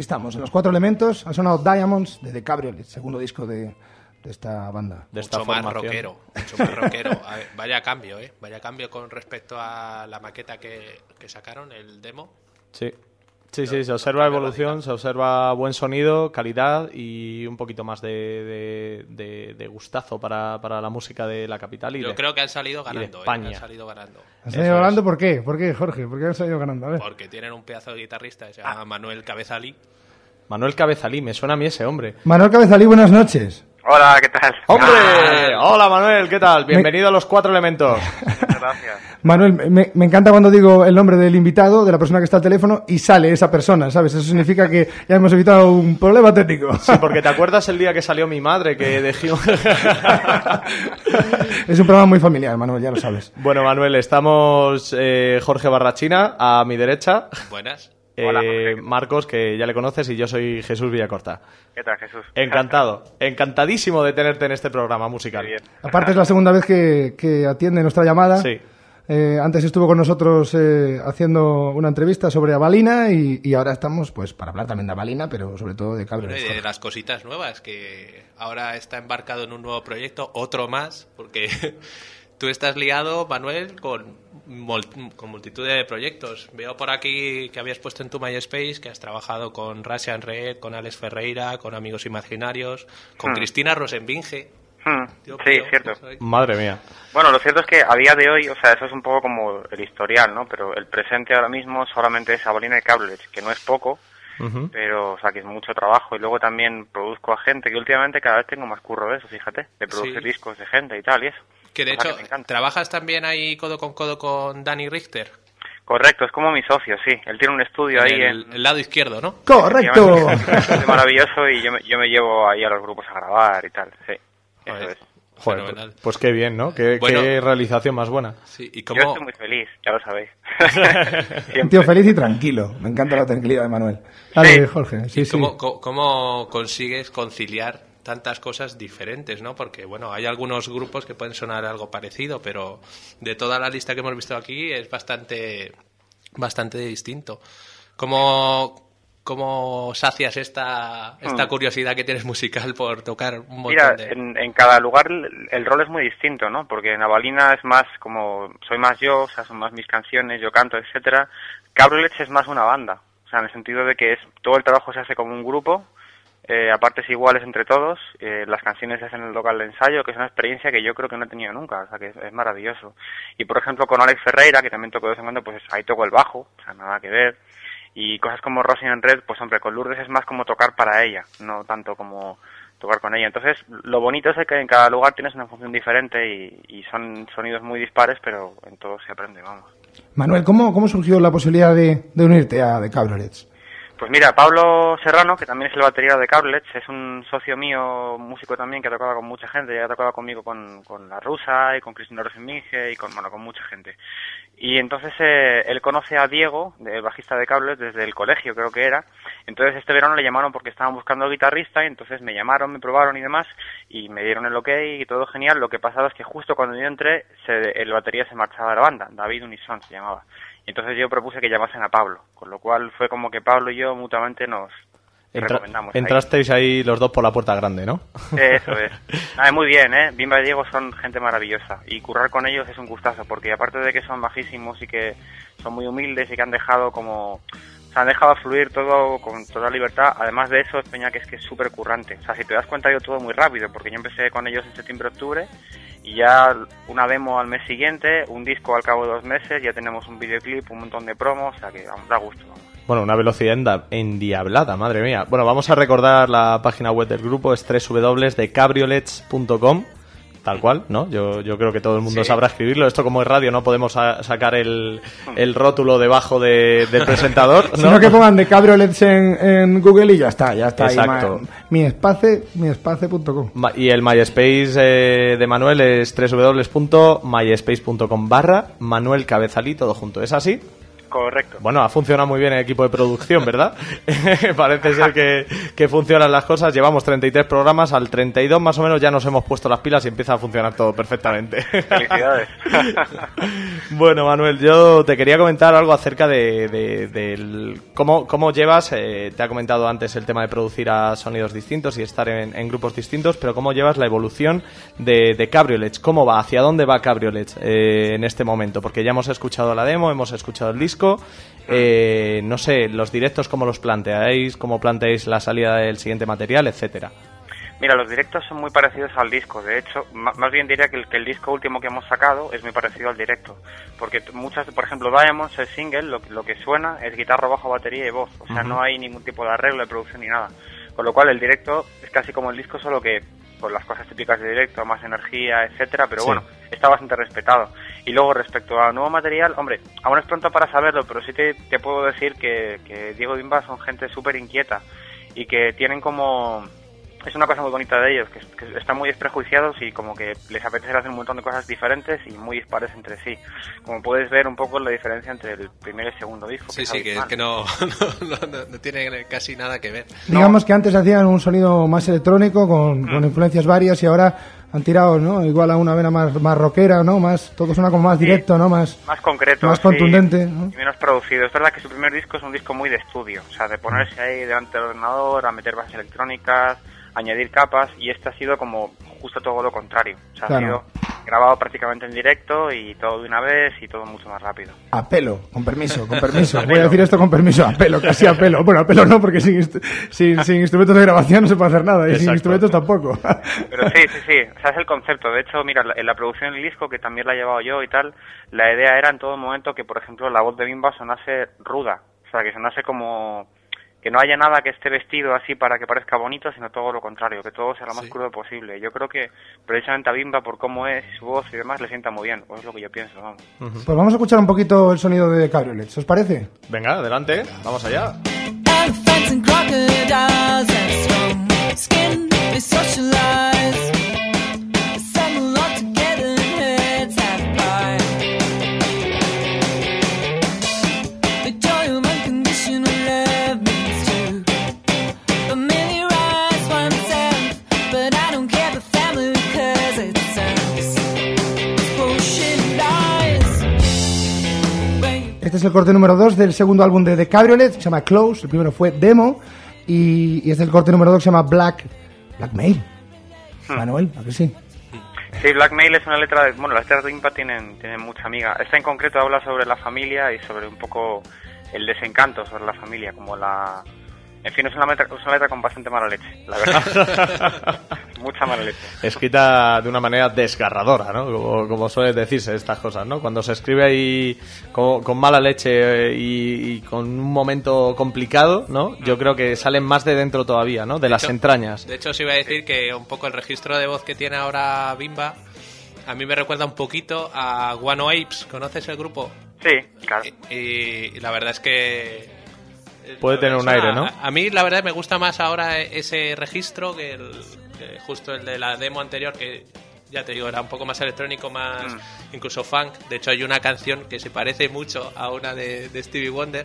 estamos, en los 4 elementos. Ha sonado Diamonds de The Cabriolets, segundo disco de esta banda. De esta mucho más formación. rockero. A ver, vaya cambio, vaya cambio con respecto a la maqueta que sacaron, el demo. Sí, se observa evolución, se observa buen sonido, calidad y un poquito más de gustazo para la música de la capital y Yo creo que han salido ganando, de España. han salido ganando. ¿Han salido ganando por qué? ¿Por qué, Jorge? ¿Por qué han salido ganando? A ver. Porque tienen un pedazo de guitarrista que se llama Manuel Cabezalí. Manuel Cabezalí, me suena a mí ese hombre. Manuel Cabezalí, buenas noches. Hola, ¿qué tal? ¡Hombre! Hola Manuel, ¿qué tal? Bienvenido a los 4 elementos. Muchas gracias. Manuel, me encanta cuando digo el nombre del invitado, de la persona que está al teléfono, y sale esa persona, ¿sabes? Eso significa que ya hemos evitado un problema técnico. Sí, porque ¿te acuerdas el día que salió mi madre que dejó? Es un programa muy familiar, Manuel, ya lo sabes. Bueno, Manuel, estamos Jorge Barrachina, a mi derecha. Buenas. Hola, Jorge. Marcos, que ya le conoces, y yo soy Jesús Villacorta. ¿Qué tal, Jesús? Encantado, encantadísimo de tenerte en este programa musical. Muy bien. Aparte es la segunda vez que atiende nuestra llamada. Sí. Antes estuvo con nosotros haciendo una entrevista sobre Avalina y ahora estamos pues para hablar también de Avalina, pero sobre todo de Bueno, Cabriolets. y de las cositas nuevas, que ahora está embarcado en un nuevo proyecto, otro más, porque tú estás liado, Manuel, con multitud de proyectos. Veo por aquí que habías puesto en tu MySpace que has trabajado con Russian Red, con Alex Ferreira, con Amigos Imaginarios, con Cristina Rosenbinge. Sí, cierto. Madre mía. Bueno, lo cierto es que a día de hoy, o sea, eso es un poco como el historial, ¿no? Pero el presente ahora mismo solamente es Avalina y Cabriolets, que no es poco, pero, o sea, que es mucho trabajo. Y luego también produzco a gente, que últimamente cada vez tengo más curro de eso, fíjate, de producir discos de gente y tal, y eso. Que de Cosa hecho, me encanta. ¿trabajas también ahí codo con Dani Richter? Correcto, es como mi socio, sí. Él tiene un estudio ahí en... el lado izquierdo, ¿no? ¡Correcto! Es maravilloso y yo me llevo ahí a los grupos a grabar y tal, sí. Eso Joder. es. Joder, Fenomenal. pues qué bien, ¿no? Qué realización más buena. Sí, ¿y Yo cómo, estoy muy feliz, ya lo sabéis. Un tío feliz y tranquilo. Me encanta la tranquilidad de Manuel. Dale, Sí. Jorge. Sí, sí. cómo consigues conciliar tantas cosas diferentes, ¿no? Porque, bueno, hay algunos grupos que pueden sonar algo parecido, pero de toda la lista que hemos visto aquí es bastante distinto. ¿Cómo sacias esta curiosidad que tienes musical por tocar un montón Mira, de...? en cada lugar el rol es muy distinto, ¿no? Porque en Avalina es más como... Soy más yo, o sea, son más mis canciones, yo canto, etcétera. Cabriolets es más una banda. O sea, en el sentido de que todo el trabajo se hace como un grupo, a partes iguales entre todos. Las canciones se hacen en el local de ensayo, que es una experiencia que yo creo que no he tenido nunca. O sea, que es maravilloso. Y, por ejemplo, con Alex Ferreira, que también toco de vez en cuando, pues ahí toco el bajo. O sea, nada que ver. Y cosas como Russian Red, pues hombre, con Lourdes es más como tocar para ella, no tanto como tocar con ella. Entonces, lo bonito es que en cada lugar tienes una función diferente y son sonidos muy dispares, pero en todo se aprende, vamos. Manuel, ¿cómo surgió la posibilidad de unirte a The Cabriolets? Pues mira, Pablo Serrano, que también es el batería de Cabriolets, es un socio mío, músico también, que ha tocado con mucha gente, ya ha tocado conmigo con La Rusa y con Cristina Rosenminge y con mucha gente. Y entonces él conoce a Diego, el bajista de Cabriolets, desde el colegio creo que era. Entonces este verano le llamaron porque estaban buscando guitarrista y entonces me llamaron, me probaron y demás y me dieron el ok y todo genial. Lo que pasaba es que justo cuando yo entré el batería se marchaba de la banda, David Unison se llamaba. Entonces yo propuse que llamasen a Pablo, con lo cual fue como que Pablo y yo mutuamente nos recomendamos. Entrasteis ahí los dos por la puerta grande, ¿no? Eso es. Muy bien, Bimba y Diego son gente maravillosa y currar con ellos es un gustazo porque aparte de que son bajísimos y que son muy humildes y que han dejado han dejado fluir todo con toda libertad. Además de eso, es peña que es súper currante. O sea, si te das cuenta, yo todo muy rápido, porque yo empecé con ellos en septiembre-octubre y ya una demo al mes siguiente, un disco al cabo de 2 meses, ya tenemos un videoclip, un montón de promos, o sea que da gusto. Bueno, una velocidad endiablada, madre mía. Bueno, vamos a recordar la página web del grupo, es www.decabriolets.com. Tal cual, ¿no? Yo creo que todo el mundo sabrá escribirlo. Esto como es radio no podemos sacar el rótulo debajo del presentador, ¿no? Sino que pongan The Cabriolets en Google y ya está. Exacto. Ahí, miespace.com. Y el MySpace de Manuel es www.myspace.com/Manuel Cabezalí, todo junto. ¿Es así? Correcto. Bueno, ha funcionado muy bien el equipo de producción, ¿verdad? Parece ser que funcionan las cosas. Llevamos 33 programas, al 32 más o menos ya nos hemos puesto las pilas y empieza a funcionar todo perfectamente. Felicidades. Bueno, Manuel, yo te quería comentar algo acerca del cómo llevas, te ha comentado antes el tema de producir a sonidos distintos y estar en grupos distintos, pero cómo llevas la evolución de Cabriolets, cómo va, hacia dónde va Cabriolets en este momento, porque ya hemos escuchado la demo, hemos escuchado el disco. No sé, los directos cómo los planteáis, cómo planteáis la salida del siguiente material, etcétera. Mira, los directos son muy parecidos al disco. De hecho, más bien diría que el disco último que hemos sacado es muy parecido al directo. Porque por ejemplo, Diamonds, el single, lo que suena es guitarra, bajo, batería y voz. O sea, no hay ningún tipo de arreglo de producción ni nada. Con lo cual el directo es casi como el disco, solo que con las cosas típicas de directo, más energía, etcétera, pero bueno, está bastante respetado. Y luego respecto al nuevo material, hombre, aún es pronto para saberlo, pero sí te puedo decir que Diego y Bimba son gente súper inquieta y que tienen como... Es una cosa muy bonita de ellos, que están muy desprejuiciados y como que les apetece hacer un montón de cosas diferentes y muy dispares entre sí. Como puedes ver un poco la diferencia entre el primer y el segundo disco. Sí, que no tiene casi nada que ver. Digamos que antes hacían un sonido más electrónico, con influencias varias, y ahora han tirado, ¿no? Igual a una vena más rockera, ¿no? Todo suena como más directo, ¿no? Más concreto. Más contundente, ¿no? Y menos producido. Es verdad que su primer disco es un disco muy de estudio. O sea, de ponerse ahí delante del ordenador, a meter bases electrónicas, añadir capas, y este ha sido como justo todo lo contrario. O sea, claro. Ha sido grabado prácticamente en directo y todo de una vez y todo mucho más rápido. A pelo, con permiso. Voy a decir esto con permiso, a pelo, casi a pelo. Bueno, a pelo no, porque sin instrumentos de grabación no se puede hacer nada, y sin instrumentos tampoco. Pero sí. O sea, es el concepto. De hecho, mira, en la producción del disco, que también la he llevado yo y tal, la idea era en todo momento que, por ejemplo, la voz de Bimba sonase ruda. O sea, que sonase como... que no haya nada que esté vestido así para que parezca bonito, sino todo lo contrario, que todo sea lo más crudo posible. Yo creo que precisamente a Bimba, por cómo es, su voz y demás, le sienta muy bien, o es lo que yo pienso, vamos. Pues vamos a escuchar un poquito el sonido de Cabriolets, ¿os parece? Venga, adelante, vamos allá. Este es el corte número 2 del segundo álbum de The Cabriolets, se llama Close, el primero fue Demo, y este es el corte número 2 que se llama Blackmail. Manuel, ¿a que sí? Sí, Blackmail es una letra de... Bueno, las letras de Bimba tienen mucha amiga. Esta en concreto habla sobre la familia y sobre un poco el desencanto sobre la familia, como la... En fin, es una letra con bastante mala leche, la verdad. Mucha mala leche. Escrita de una manera desgarradora, ¿no? Como suele decirse estas cosas, ¿no? Cuando se escribe ahí con mala leche y con un momento complicado, ¿no? Yo creo que salen más de dentro todavía, ¿no? De las entrañas. De hecho, os iba a decir que un poco el registro de voz que tiene ahora Bimba a mí me recuerda un poquito a Guano Apes. ¿Conoces el grupo? Sí, claro. Y la verdad es que... Puede tener un aire, ¿no? A mí, la verdad, me gusta más ahora ese registro que justo el de la demo anterior, que ya te digo, era un poco más electrónico, más incluso funk. De hecho, hay una canción que se parece mucho a una de Stevie Wonder,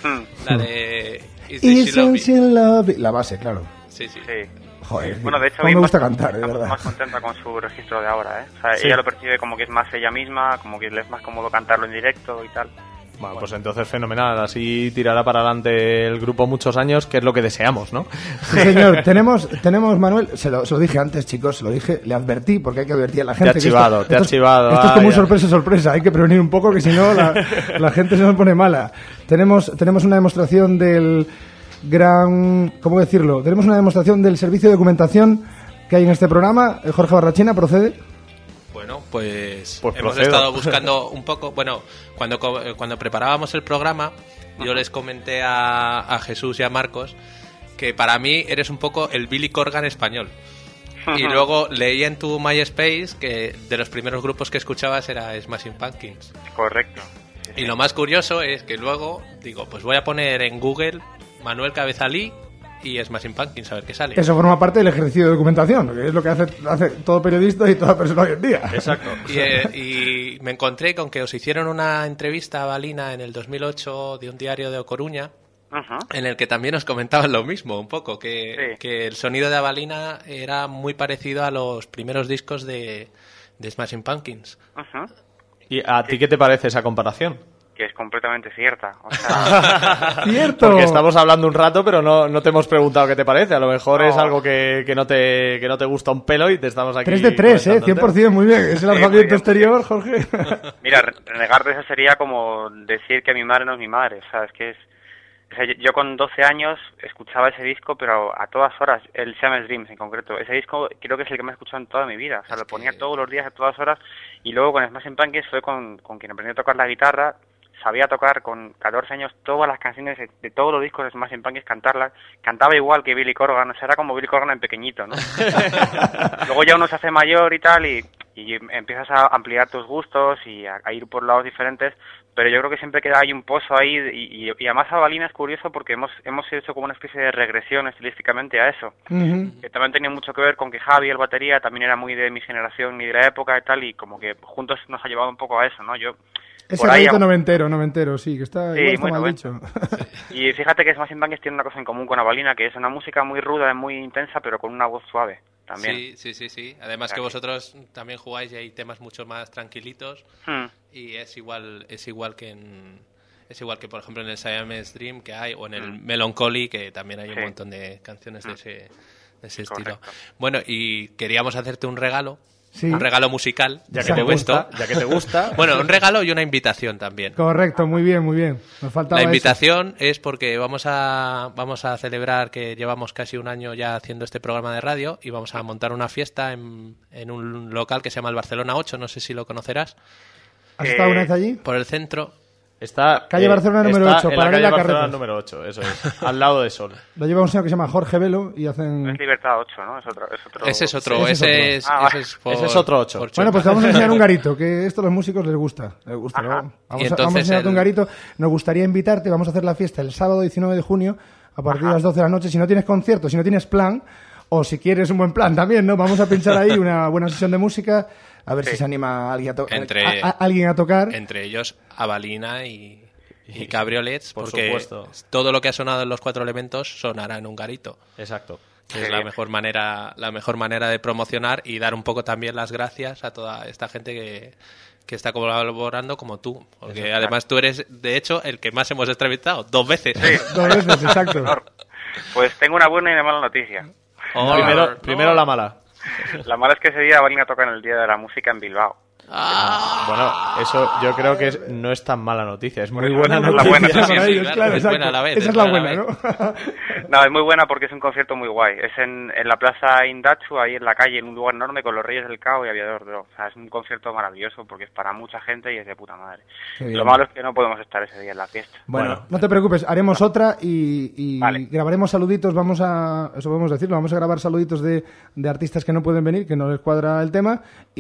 la de Isn't She Lovely. La base, claro. Sí. Joder, bueno, de hecho, me gusta cantar, de verdad. Más contenta con su registro de ahora, ¿eh? O sea, ella lo percibe como que es más ella misma, como que le es más cómodo cantarlo en directo y tal. Bueno, pues entonces fenomenal, así tirará para adelante el grupo muchos años, que es lo que deseamos, ¿no? Sí, señor, tenemos Manuel, se lo dije antes, chicos, se lo dije, le advertí, porque hay que advertir a la gente. Te ha archivado. Esto es como un sorpresa, hay que prevenir un poco, que si no la gente se nos pone mala. Tenemos una demostración del gran, ¿cómo decirlo? Tenemos una demostración del servicio de documentación que hay en este programa. Jorge Barrachina, procede. Bueno, pues hemos procedo. estado buscando un poco... Bueno, cuando preparábamos el programa, yo les comenté a Jesús y a Marcos que para mí eres un poco el Billy Corgan español. Y luego leí en tu MySpace que de los primeros grupos que escuchabas era Smashing Pumpkins. Correcto. Sí. Y lo más curioso es que luego digo, pues voy a poner en Google Manuel Cabezalí y Smashing Pumpkins, a ver qué sale. Eso forma parte del ejercicio de documentación, que es lo que hace todo periodista y toda persona hoy en día. Exacto. Y me encontré con que os hicieron una entrevista a Balina en el 2008 de un diario de Coruña, en el que también os comentaban lo mismo, un poco, que el sonido de Avalina era muy parecido a los primeros discos de Smashing Pumpkins. ¿Y a ti qué te parece esa comparación? Que es completamente cierta. O sea... ¡Cierto! Porque estamos hablando un rato, pero no te hemos preguntado qué te parece. A lo mejor es algo que no te gusta un pelo y te estamos aquí... 3 de 3, 100%, muy bien. Es el alfabeto exterior, Jorge. Mira, renegar de eso sería como decir que mi madre no es mi madre. O sea, es que es... O sea, yo con 12 años escuchaba ese disco, pero a todas horas, el Siamese Dreams en concreto. Ese disco creo que es el que me he escuchado en toda mi vida. O sea, lo ponía todos los días, a todas horas. Y luego con Smashing Pumpkins fue con quien aprendí a tocar la guitarra. Sabía tocar con 14 años todas las canciones de todos los discos de Smashing Pumpkins, cantarlas. Cantaba igual que Billy Corgan, o sea, era como Billy Corgan en pequeñito, ¿no? Luego ya uno se hace mayor y tal, y empiezas a ampliar tus gustos y a ir por lados diferentes, pero yo creo que siempre queda ahí un pozo ahí, y además Avalina es curioso porque hemos hecho como una especie de regresión estilísticamente a eso, que también tenía mucho que ver con que Javi, el batería, también era muy de mi generación y de la época y tal, y como que juntos nos ha llevado un poco a eso, ¿no? Ese rayito noventero, sí, que está, igual está mal dicho. Y fíjate que Smashing Pumpkins tiene una cosa en común con Avalina, que es una música muy ruda, muy intensa, pero con una voz suave también. Sí. Además que vosotros también jugáis y hay temas mucho más tranquilitos y es igual que por ejemplo en el Siamese Dream que hay, o en el Melancholy, que también hay un montón de canciones de ese estilo. Bueno, y queríamos hacerte un regalo. Sí. Un regalo musical, ya que te gusta. Bueno, un regalo y una invitación también. Correcto, muy bien. Nos faltaba la invitación es porque vamos a celebrar que llevamos casi un año ya haciendo este programa de radio y vamos a montar una fiesta en un local que se llama el Barcelona 8, no sé si lo conocerás. ¿Has estado una vez allí? Por el centro. Está calle Barcelona número 8, para la calle Barcelona número 8, eso es, al lado de Sol. Lo lleva un señor que se llama Jorge Velo y hacen... Es Libertad 8, ¿no? Ese es otro. Ese es otro 8. Bueno, pues te vamos a enseñar un garito, que esto a los músicos les gusta. Vamos a enseñarte un garito. Nos gustaría invitarte, vamos a hacer la fiesta el sábado 19 de junio a partir de las 12 de la noche. Si no tienes concierto, si no tienes plan, o si quieres un buen plan también, ¿no? Vamos a pinchar ahí una buena sesión de música, a ver si se anima alguien a tocar. Entre ellos, Avalina y Cabriolets, porque supuesto, todo lo que ha sonado en los 4 elementos sonará en un garito. Exacto. Que es la mejor manera de promocionar y dar un poco también las gracias a toda esta gente que está colaborando como tú. Porque exacto, además tú eres, de hecho, el que más hemos entrevistado 2 veces. Sí. 2 veces, exacto. Pues tengo una buena y una mala noticia. Primero la mala. La mala es que ese día van a tocar en el Día de la Música en Bilbao. Bueno, eso yo creo que no es tan mala noticia, es muy buena noticia. Es buena a la vez. Esa es la buena, ¿no? No, es muy buena porque es un concierto muy guay. Es en la plaza Indachu, ahí en la calle, en un lugar enorme con los Reyes del Cao y Aviador Dro. O sea, es un concierto maravilloso porque es para mucha gente y es de puta madre. Lo malo es que no podemos estar ese día en la fiesta. Bueno, no te preocupes, haremos otra y vale, grabaremos saluditos, eso podemos decirlo, vamos a grabar saluditos de artistas que no pueden venir, que no les cuadra el tema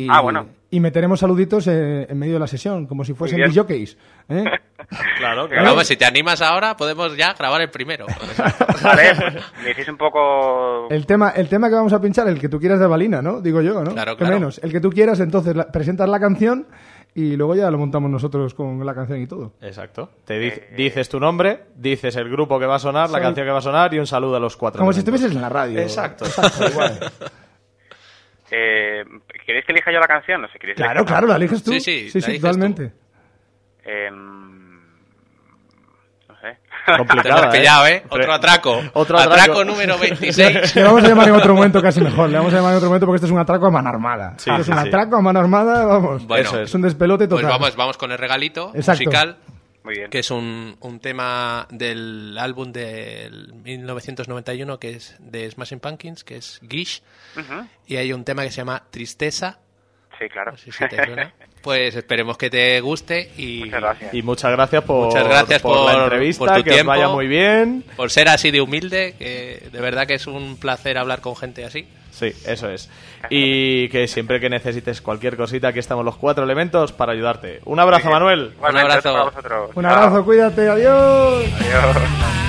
y meteremos saluditos en medio de la sesión, como si fuesen disjockeys, ¿eh? Claro. Vamos, si te animas ahora, podemos ya grabar el primero. Vale, me decís un poco... El tema que vamos a pinchar, el que tú quieras de Avalina, ¿no? Digo yo, ¿no? Claro. Menos, el que tú quieras, entonces presentas la canción y luego ya lo montamos nosotros con la canción y todo. Exacto. Dices tu nombre, dices el grupo que va a sonar, la canción que va a sonar y un saludo a los 4. Como si estuvieses en la radio. Exacto. Igual. ¿Queréis que elija yo la canción? No sé, ¿queréis claro, la eliges tú. Sí, totalmente. No sé. Complicado, pillado, ¿eh? Otro atraco. Atraco número 26. Le vamos a llamar en otro momento casi mejor. Le vamos a llamar en otro momento porque esto es un atraco a mano armada. Sí, es un atraco a mano armada, vamos. Bueno, eso es un despelote total. Pues vamos con el regalito musical. Muy bien. Que es un tema del álbum del 1991 que es de Smashing Pumpkins, que es Gish, y hay un tema que se llama Tristeza. Sí, claro. No sé si te suena. Pues esperemos que te guste y muchas gracias por la entrevista, por tu que tiempo, os vaya muy bien. Por ser así de humilde, que de verdad que es un placer hablar con gente así. Sí, eso es. Y que siempre que necesites cualquier cosita, aquí estamos los 4 elementos para ayudarte. Un abrazo, Manuel. Un abrazo para vosotros. Un abrazo, cuídate, adiós. Adiós.